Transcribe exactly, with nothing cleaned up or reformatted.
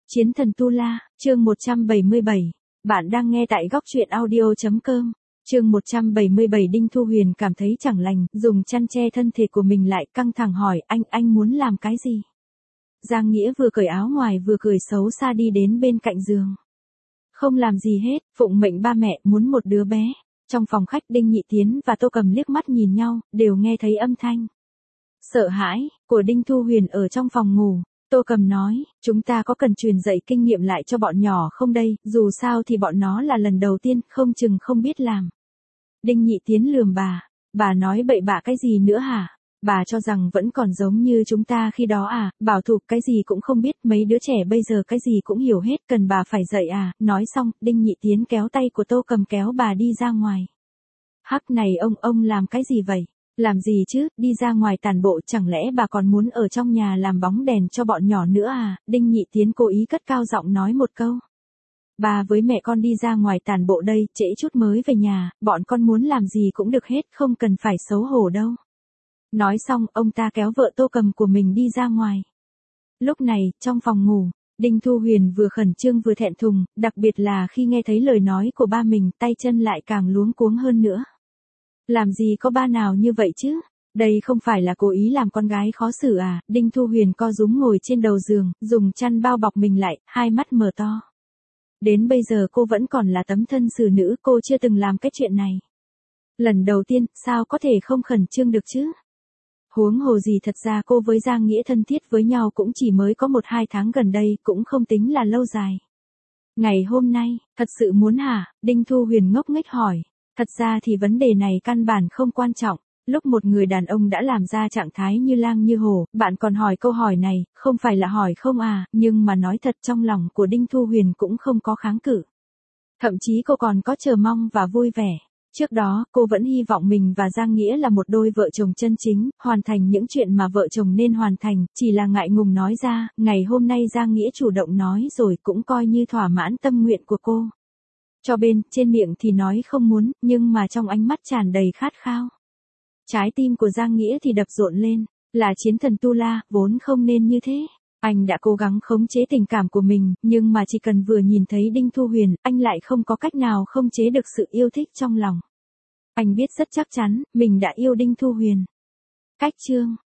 Chiến thần Tu La, chương một trăm bảy mươi bảy. Bạn đang nghe tại góc truyện audio chấm com. Chương một trăm bảy mươi bảy. Đinh Thu Huyền cảm thấy chẳng lành, dùng chăn che thân thể của mình lại, căng thẳng hỏi anh, anh muốn làm cái gì? Giang Nghĩa vừa cởi áo ngoài vừa cười xấu xa đi đến bên cạnh giường. Không làm gì hết, phụng mệnh ba mẹ, muốn một đứa bé. Trong phòng khách Đinh Nhị Tiến và Tô Cầm liếc mắt nhìn nhau, đều nghe thấy âm thanh sợ hãi của Đinh Thu Huyền ở trong phòng ngủ. Tô Cầm nói, chúng ta có cần truyền dạy kinh nghiệm lại cho bọn nhỏ không đây, dù sao thì bọn nó là lần đầu tiên, không chừng không biết làm. Đinh Nhị Tiến lườm bà, bà nói bậy bạ cái gì nữa hả? Bà cho rằng vẫn còn giống như chúng ta khi đó à, bảo thủ cái gì cũng không biết, mấy đứa trẻ bây giờ cái gì cũng hiểu hết, cần bà phải dạy à. Nói xong, Đinh Nhị Tiến kéo tay của Tô Cầm kéo bà đi ra ngoài. Hắc này ông, ông làm cái gì vậy? Làm gì chứ, đi ra ngoài tản bộ, chẳng lẽ bà còn muốn ở trong nhà làm bóng đèn cho bọn nhỏ nữa à? Đinh Nhị Tiến cố ý cất cao giọng nói một câu. Bà với mẹ con đi ra ngoài tản bộ đây, trễ chút mới về nhà, bọn con muốn làm gì cũng được hết, không cần phải xấu hổ đâu. Nói xong, ông ta kéo vợ Tô Cầm của mình đi ra ngoài. Lúc này, trong phòng ngủ, Đinh Thu Huyền vừa khẩn trương vừa thẹn thùng, đặc biệt là khi nghe thấy lời nói của ba mình, tay chân lại càng luống cuống hơn nữa. Làm gì có ba nào như vậy chứ? Đây không phải là cố ý làm con gái khó xử à? Đinh Thu Huyền co rúm ngồi trên đầu giường, dùng chăn bao bọc mình lại, hai mắt mở to. Đến bây giờ cô vẫn còn là tấm thân xử nữ, cô chưa từng làm cái chuyện này. Lần đầu tiên, sao có thể không khẩn trương được chứ? Huống hồ gì, thật ra cô với Giang Nghĩa thân thiết với nhau cũng chỉ mới có một hai tháng gần đây, cũng không tính là lâu dài. Ngày hôm nay, thật sự muốn hả? Đinh Thu Huyền ngốc nghếch hỏi. Thật ra thì vấn đề này căn bản không quan trọng. Lúc một người đàn ông đã làm ra trạng thái như lang như hổ, bạn còn hỏi câu hỏi này, không phải là hỏi không à, nhưng mà nói thật, trong lòng của Đinh Thu Huyền cũng không có kháng cự. Thậm chí cô còn có chờ mong và vui vẻ. Trước đó, cô vẫn hy vọng mình và Giang Nghĩa là một đôi vợ chồng chân chính, hoàn thành những chuyện mà vợ chồng nên hoàn thành, chỉ là ngại ngùng nói ra. Ngày hôm nay Giang Nghĩa chủ động nói rồi, cũng coi như thỏa mãn tâm nguyện của cô. Cho bên, trên miệng thì nói không muốn, nhưng mà trong ánh mắt tràn đầy khát khao. Trái tim của Giang Nghĩa thì đập rộn lên, là chiến thần Tu La, vốn không nên như thế. Anh đã cố gắng khống chế tình cảm của mình, nhưng mà chỉ cần vừa nhìn thấy Đinh Thu Huyền, anh lại không có cách nào khống chế được sự yêu thích trong lòng. Anh biết rất chắc chắn, mình đã yêu Đinh Thu Huyền. Cách chương